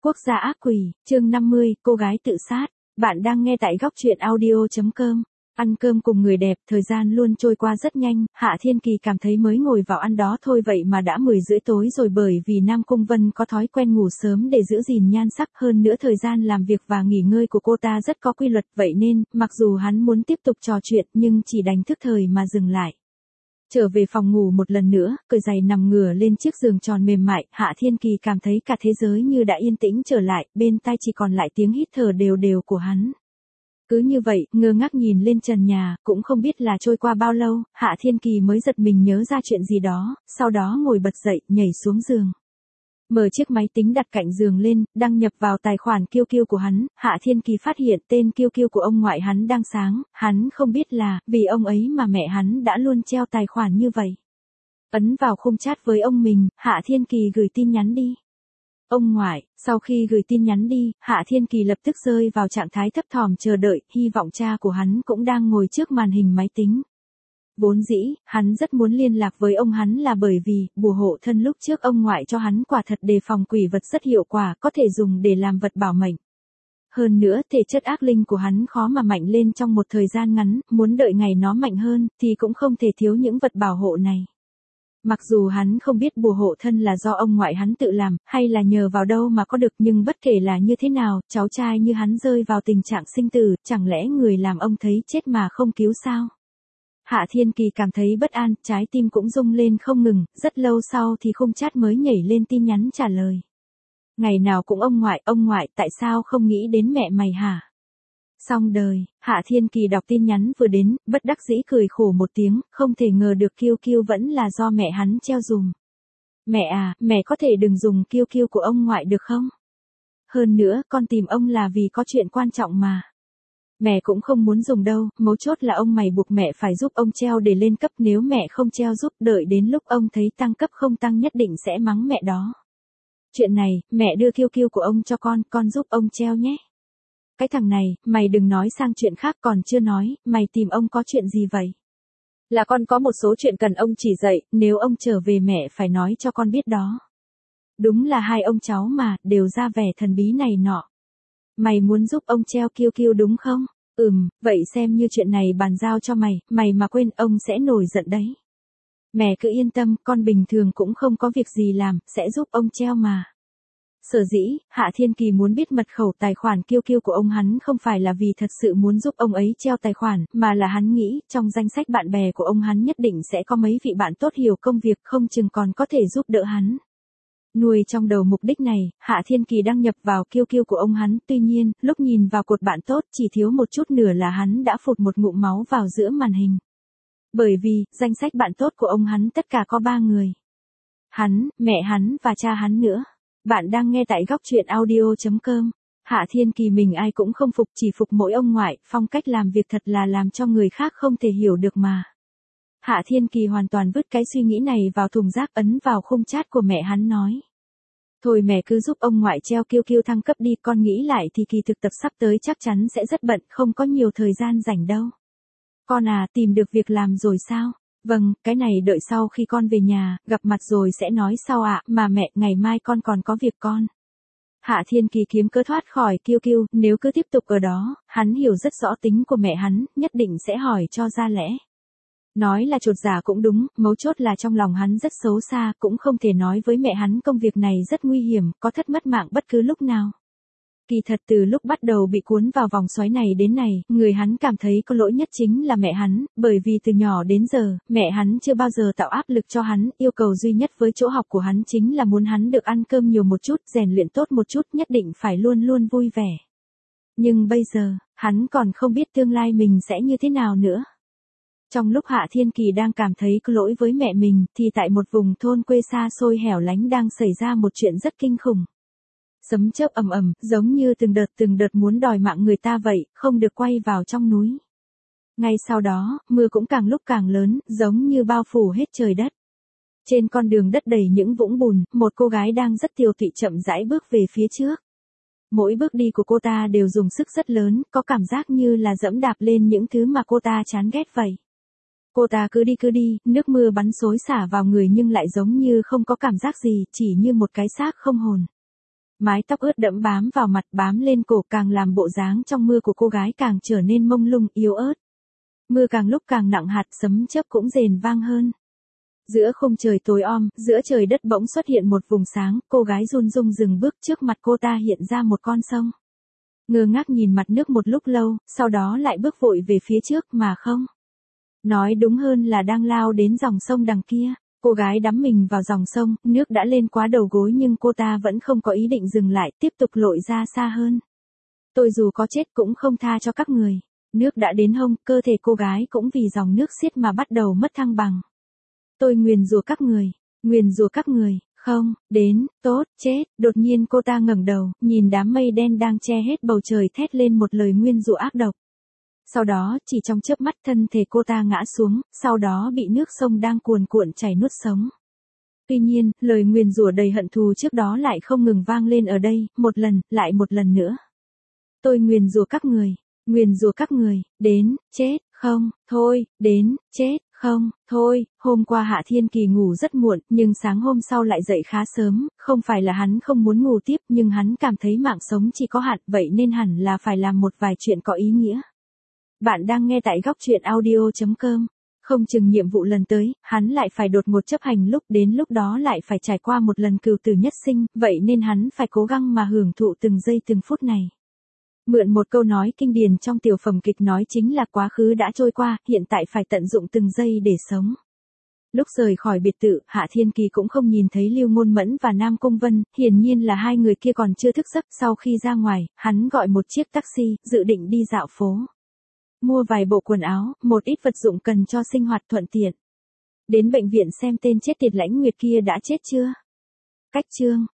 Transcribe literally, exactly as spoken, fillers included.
Quốc gia ác quỷ, chương năm mươi, cô gái tự sát. Bạn đang nghe tại góc truyện audio.com. Ăn cơm cùng người đẹp, thời gian luôn trôi qua rất nhanh, Hạ Thiên Kỳ cảm thấy mới ngồi vào ăn đó thôi vậy mà đã mười rưỡi tối rồi, bởi vì Nam Cung Vân có thói quen ngủ sớm để giữ gìn nhan sắc, hơn nữa thời gian làm việc và nghỉ ngơi của cô ta rất có quy luật, vậy nên, mặc dù hắn muốn tiếp tục trò chuyện nhưng chỉ đành thức thời mà dừng lại. Trở về phòng ngủ một lần nữa, cởi giày nằm ngửa lên chiếc giường tròn mềm mại, Hạ Thiên Kỳ cảm thấy cả thế giới như đã yên tĩnh trở lại, bên tai chỉ còn lại tiếng hít thở đều đều của hắn. Cứ như vậy, ngơ ngác nhìn lên trần nhà, cũng không biết là trôi qua bao lâu, Hạ Thiên Kỳ mới giật mình nhớ ra chuyện gì đó, sau đó ngồi bật dậy, nhảy xuống giường. Mở chiếc máy tính đặt cạnh giường lên, đăng nhập vào tài khoản Q Q của hắn, Hạ Thiên Kỳ phát hiện tên Q Q của ông ngoại hắn đang sáng, hắn không biết là, vì ông ấy mà mẹ hắn đã luôn treo tài khoản như vậy. Ấn vào khung chat với ông mình, Hạ Thiên Kỳ gửi tin nhắn đi. Ông ngoại, sau khi gửi tin nhắn đi, Hạ Thiên Kỳ lập tức rơi vào trạng thái thấp thỏm chờ đợi, hy vọng cha của hắn cũng đang ngồi trước màn hình máy tính. Vốn dĩ, hắn rất muốn liên lạc với ông hắn là bởi vì, bùa hộ thân lúc trước ông ngoại cho hắn quả thật đề phòng quỷ vật rất hiệu quả, có thể dùng để làm vật bảo mệnh. Hơn nữa, thể chất ác linh của hắn khó mà mạnh lên trong một thời gian ngắn, muốn đợi ngày nó mạnh hơn, thì cũng không thể thiếu những vật bảo hộ này. Mặc dù hắn không biết bùa hộ thân là do ông ngoại hắn tự làm, hay là nhờ vào đâu mà có được, nhưng bất kể là như thế nào, cháu trai như hắn rơi vào tình trạng sinh tử, chẳng lẽ người làm ông thấy chết mà không cứu sao? Hạ Thiên Kỳ cảm thấy bất an, trái tim cũng rung lên không ngừng, rất lâu sau thì khung chat mới nhảy lên tin nhắn trả lời. Ngày nào cũng ông ngoại, ông ngoại, tại sao không nghĩ đến mẹ mày hả? Xong đời, Hạ Thiên Kỳ đọc tin nhắn vừa đến, bất đắc dĩ cười khổ một tiếng, không thể ngờ được Q Q vẫn là do mẹ hắn treo dùm. Mẹ à, mẹ có thể đừng dùng Q Q của ông ngoại được không? Hơn nữa, con tìm ông là vì có chuyện quan trọng mà. Mẹ cũng không muốn dùng đâu, mấu chốt là ông mày buộc mẹ phải giúp ông treo để lên cấp, nếu mẹ không treo giúp, đợi đến lúc ông thấy tăng cấp không tăng nhất định sẽ mắng mẹ đó. Chuyện này, mẹ đưa Q Q của ông cho con, con giúp ông treo nhé. Cái thằng này, mày đừng nói sang chuyện khác, còn chưa nói, mày tìm ông có chuyện gì vậy? Là con có một số chuyện cần ông chỉ dạy, nếu ông trở về mẹ phải nói cho con biết đó. Đúng là hai ông cháu mà, đều ra vẻ thần bí này nọ. Mày muốn giúp ông treo Q Q đúng không? Ừm, vậy xem như chuyện này bàn giao cho mày, mày mà quên ông sẽ nổi giận đấy. Mẹ cứ yên tâm, con bình thường cũng không có việc gì làm, sẽ giúp ông treo mà. Sở dĩ, Hạ Thiên Kỳ muốn biết mật khẩu tài khoản Q Q của ông hắn không phải là vì thật sự muốn giúp ông ấy treo tài khoản, mà là hắn nghĩ, trong danh sách bạn bè của ông hắn nhất định sẽ có mấy vị bạn tốt hiểu công việc, không chừng còn có thể giúp đỡ hắn. Nuôi trong đầu mục đích này, Hạ Thiên Kỳ đăng nhập vào Q Q của ông hắn, tuy nhiên, lúc nhìn vào cột bạn tốt chỉ thiếu một chút nữa là hắn đã phụt một ngụm máu vào giữa màn hình. Bởi vì, danh sách bạn tốt của ông hắn tất cả có ba người. Hắn, mẹ hắn và cha hắn nữa. Bạn đang nghe tại góc truyện audio.com. Hạ Thiên Kỳ mình ai cũng không phục, chỉ phục mỗi ông ngoại, phong cách làm việc thật là làm cho người khác không thể hiểu được mà. Hạ Thiên Kỳ hoàn toàn vứt cái suy nghĩ này vào thùng rác, ấn vào khung chat của mẹ hắn nói. Thôi mẹ cứ giúp ông ngoại treo Q Q thăng cấp đi, con nghĩ lại thì kỳ thực tập sắp tới chắc chắn sẽ rất bận, không có nhiều thời gian rảnh đâu. Con à, tìm được việc làm rồi sao? Vâng, cái này đợi sau khi con về nhà, gặp mặt rồi sẽ nói sau ạ, à, mà mẹ, ngày mai con còn có việc con. Hạ Thiên Kỳ kiếm cớ thoát khỏi Q Q, nếu cứ tiếp tục ở đó, hắn hiểu rất rõ tính của mẹ hắn, nhất định sẽ hỏi cho ra lẽ. Nói là chột dạ cũng đúng, mấu chốt là trong lòng hắn rất xấu xa, cũng không thể nói với mẹ hắn công việc này rất nguy hiểm, có thất mất mạng bất cứ lúc nào. Kỳ thật từ lúc bắt đầu bị cuốn vào vòng xoáy này đến này, người hắn cảm thấy có lỗi nhất chính là mẹ hắn, bởi vì từ nhỏ đến giờ, mẹ hắn chưa bao giờ tạo áp lực cho hắn, yêu cầu duy nhất với chỗ học của hắn chính là muốn hắn được ăn cơm nhiều một chút, rèn luyện tốt một chút, nhất định phải luôn luôn vui vẻ. Nhưng bây giờ, hắn còn không biết tương lai mình sẽ như thế nào nữa. Trong lúc Hạ Thiên Kỳ đang cảm thấy có lỗi với mẹ mình, thì tại một vùng thôn quê xa xôi hẻo lánh đang xảy ra một chuyện rất kinh khủng. Sấm chớp ầm ầm, giống như từng đợt từng đợt muốn đòi mạng người ta vậy, không được quay vào trong núi. Ngay sau đó, mưa cũng càng lúc càng lớn, giống như bao phủ hết trời đất. Trên con đường đất đầy những vũng bùn, một cô gái đang rất tiều tụy chậm rãi bước về phía trước. Mỗi bước đi của cô ta đều dùng sức rất lớn, có cảm giác như là dẫm đạp lên những thứ mà cô ta chán ghét vậy. Cô ta cứ đi cứ đi, nước mưa bắn xối xả vào người nhưng lại giống như không có cảm giác gì, chỉ như một cái xác không hồn. Mái tóc ướt đẫm bám vào mặt, bám lên cổ, càng làm bộ dáng trong mưa của cô gái càng trở nên mông lung, yếu ớt. Mưa càng lúc càng nặng, hạt sấm chớp cũng rền vang hơn. Giữa khung trời tối om, giữa trời đất bỗng xuất hiện một vùng sáng, cô gái run run dừng bước, trước mặt cô ta hiện ra một con sông. Ngơ ngác nhìn mặt nước một lúc lâu, sau đó lại bước vội về phía trước mà không. Nói đúng hơn là đang lao đến dòng sông đằng kia. Cô gái đắm mình vào dòng sông, nước đã lên quá đầu gối nhưng cô ta vẫn không có ý định dừng lại, tiếp tục lội ra xa hơn. Tôi dù có chết cũng không tha cho các người. Nước đã đến hông, cơ thể cô gái cũng vì dòng nước xiết mà bắt đầu mất thăng bằng. Tôi nguyền rủa các người, nguyền rủa các người, không, đến, tốt, chết. Đột nhiên cô ta ngẩng đầu, nhìn đám mây đen đang che hết bầu trời, thét lên một lời nguyền rủa ác độc. Sau đó, chỉ trong chớp mắt thân thể cô ta ngã xuống, sau đó bị nước sông đang cuồn cuộn chảy nuốt sống. Tuy nhiên, lời nguyền rủa đầy hận thù trước đó lại không ngừng vang lên ở đây, một lần, lại một lần nữa. Tôi nguyền rủa các người, nguyền rủa các người, đến, chết, không, thôi, đến, chết, không, thôi. Hôm qua Hạ Thiên Kỳ ngủ rất muộn, nhưng sáng hôm sau lại dậy khá sớm, không phải là hắn không muốn ngủ tiếp, nhưng hắn cảm thấy mạng sống chỉ có hạn, vậy nên hẳn là phải làm một vài chuyện có ý nghĩa. Bạn đang nghe tại góc truyện audio chấm com. Không chừng nhiệm vụ lần tới, hắn lại phải đột ngột chấp hành, lúc đến lúc đó lại phải trải qua một lần cừu tử nhất sinh, vậy nên hắn phải cố gắng mà hưởng thụ từng giây từng phút này. Mượn một câu nói kinh điển trong tiểu phẩm kịch nói chính là quá khứ đã trôi qua, hiện tại phải tận dụng từng giây để sống. Lúc rời khỏi biệt thự, Hạ Thiên Kỳ cũng không nhìn thấy Lưu Ngôn Mẫn và Nam Cung Vân, hiển nhiên là hai người kia còn chưa thức giấc. Sau khi ra ngoài, hắn gọi một chiếc taxi, dự định đi dạo phố. Mua vài bộ quần áo, một ít vật dụng cần cho sinh hoạt thuận tiện. Đến bệnh viện xem tên chết tiệt Lãnh Nguyệt kia đã chết chưa. Cách chương